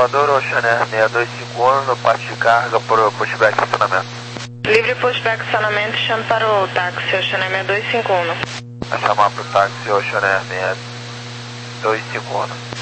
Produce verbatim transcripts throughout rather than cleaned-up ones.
Salvador, Ocean Air seis dois cinco um no parte de carga para o pushback estacionamento. Livre pushback estacionamento, chame para o táxi Ocean Air seis dois cinco um. Vai chamar para o táxi Ocean Air seis dois cinco um.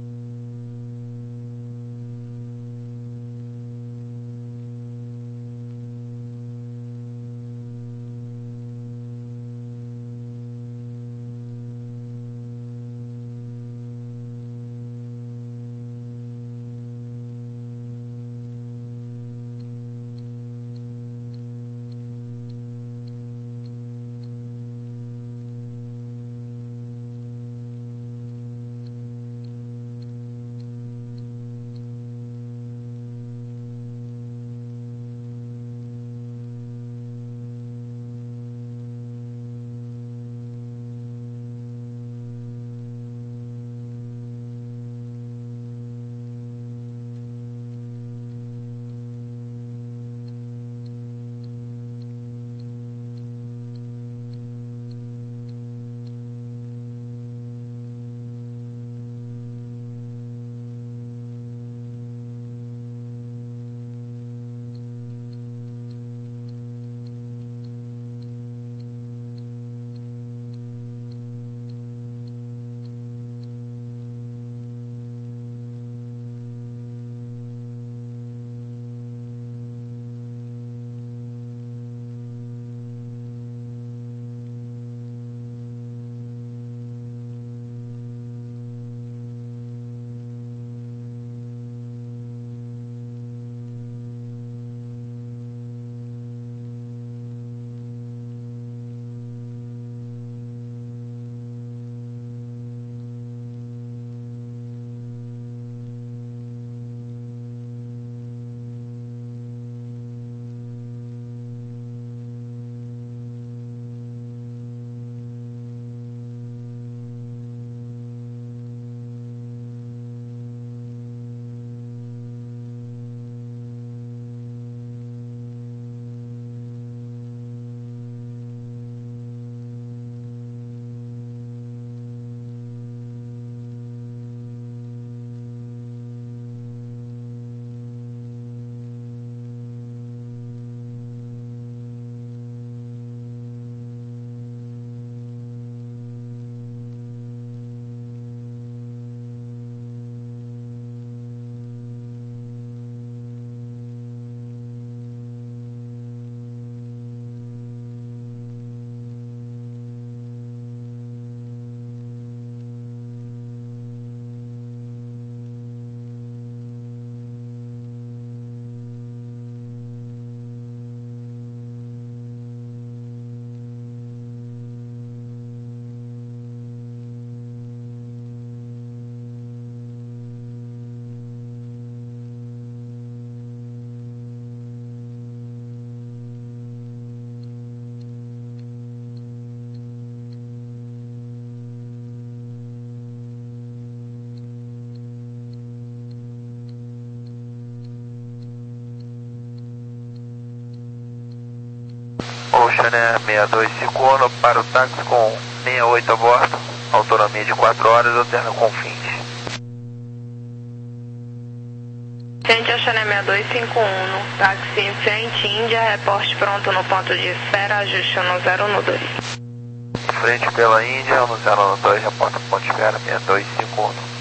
Ocean Air seis dois cinco um para o táxi com sessenta e oito a bordo, autonomia de quatro horas, alterna com fins. Gente, Ocean Air seis dois cinco um no táxi em frente, Índia, reporte pronto no ponto de espera, ajuste no zero no dois. Frente pela Índia, no zero no dois, reporta ponto de espera seis dois cinco um.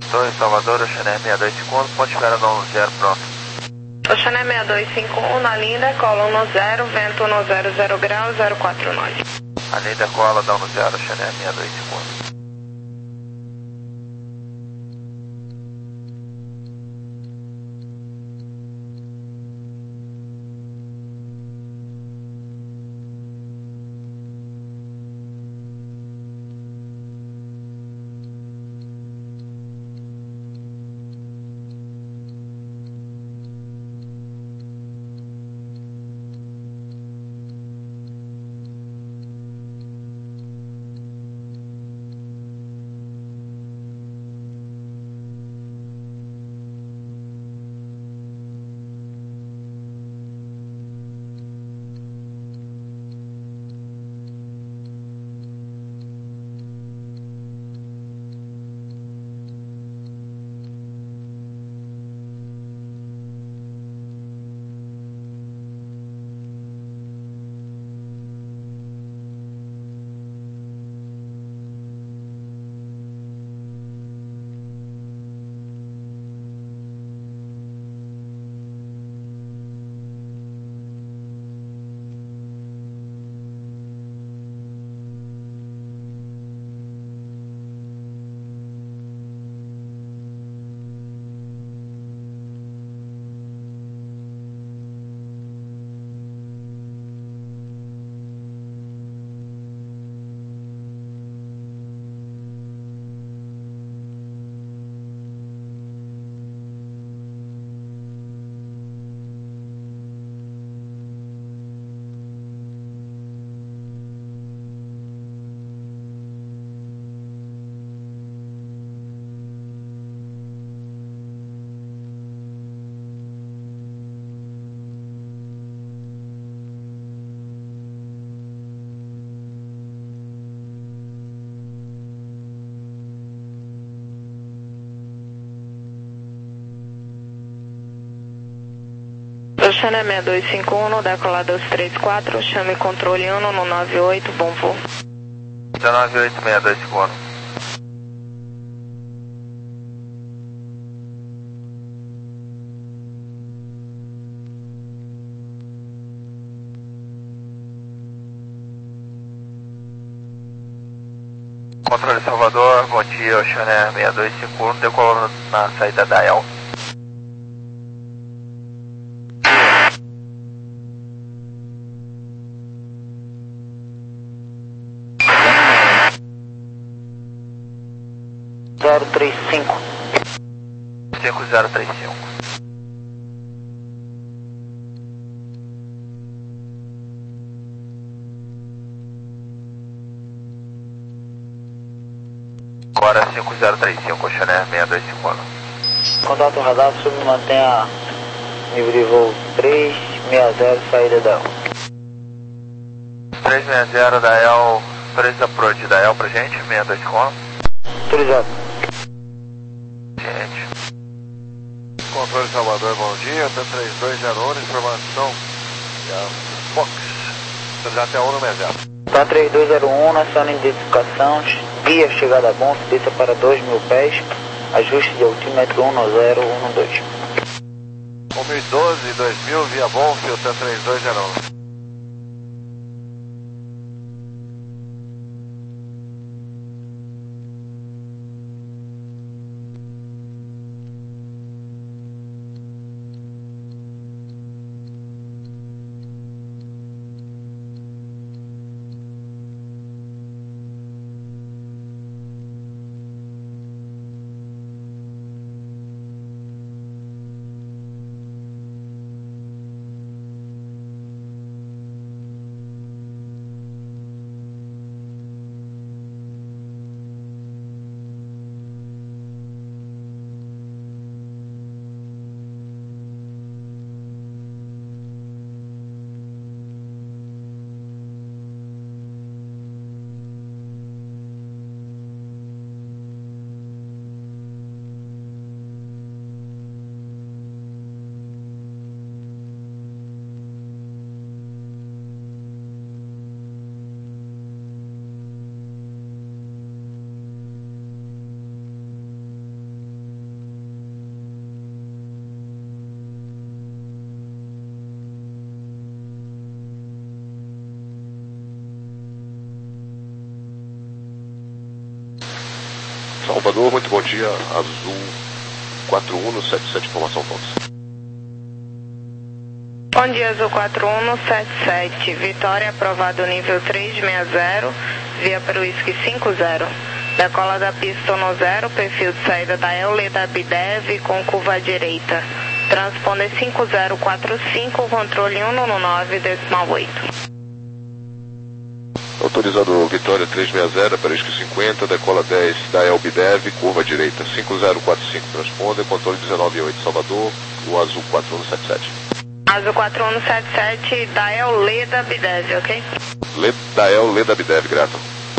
Torre Salvador, Oxané sessenta e dois cinquenta um, ponte espera no zero, pronto. Oxané sessenta e dois cinquenta um, na linda, cola no zero, vento no zero zero grau, zero quatro nove. A linda cola, dá no zero, Oxané sessenta e dois cinquenta. Oxané sessenta e dois cinquenta um, decolar dois três quatro, chame controle um no nove oito, bom voo. nove oito sessenta e dois cinquenta. Controle Salvador, bom dia, Oxané sessenta e dois cinquenta um, decolando na saída da El. zero três cinco. cinco zero três cinco. Agora cinco zero três cinco, Oxané sessenta e dois cinquenta. Contato radar, submantenha nível de voo três seis zero, saída da El. três seis zero da El, três approach da El pra gente, sessenta e dois cinquenta. Autorizado. Gente. Controle Salvador, bom dia, T três dois zero um, informação. Fox, autorizado até um no zero. Tá três dois zero um, nacional identificação, via chegada a bom, desça para dois mil pés, ajuste de altímetro um zero um dois. um mil e doze, dois mil, via bom, fio T três dois zero um. Salvador, muito bom dia, Azul quatro um sete sete, informação Fox. Bom dia, Azul quatro um sete sete, Vitória, aprovado nível trezentos e sessenta, via para o whisky cinco zero. Decola da pista no zero, perfil de saída da Eule da Bidev com curva à direita. Transponder cinco zero quatro cinco, controle cento e nove, decimal oito. Autorizado Vitória trezentos e sessenta, para whisky cinquenta, decola dez da Elbidev, curva à direita cinco zero quatro cinco, transponder, controle dezenove oito, Salvador, o Azul quatro um sete sete. Azul quatro um sete sete, Dael Leda Bidev, ok? Le, Dael Leda Bidev, grato.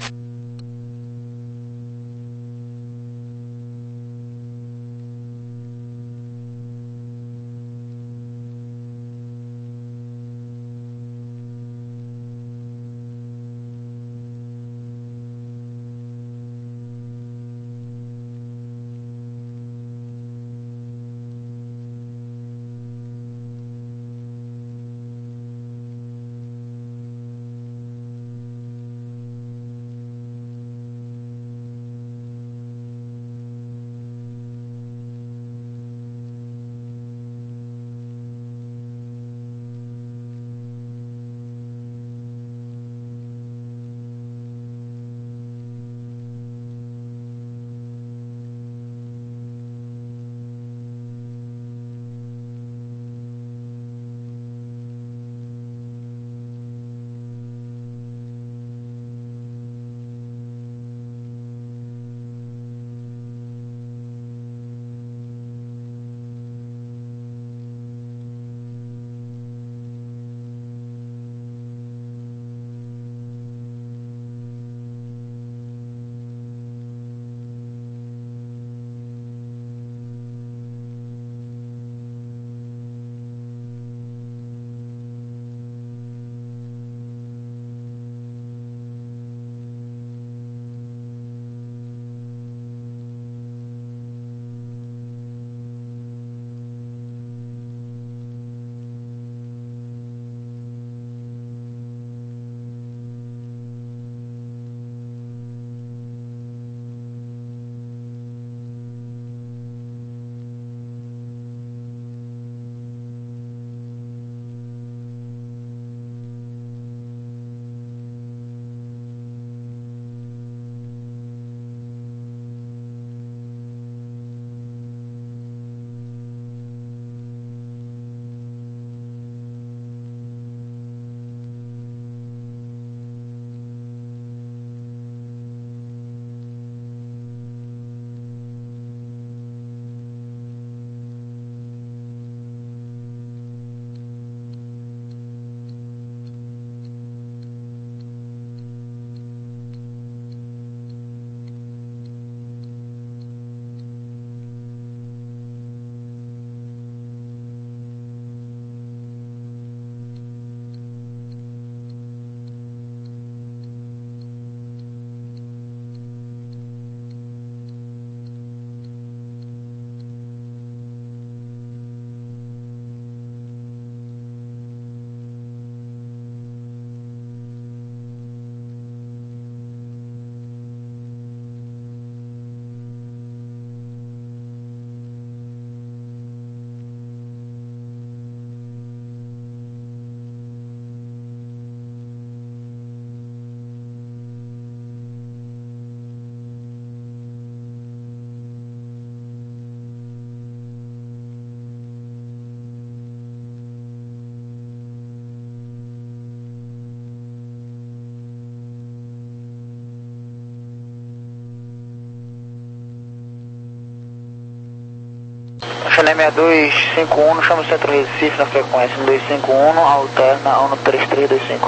Channel seis dois cinco um, chama o Centro Recife na frequência um dois cinco um, alterna um três três dois cinco.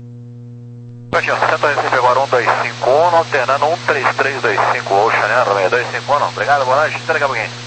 Aqui, ó, Centro Recife agora um dois cinco um, alternando um três três dois cinco, Ocean, seis dois cinco um, obrigado, boa noite, até daqui a pouquinho.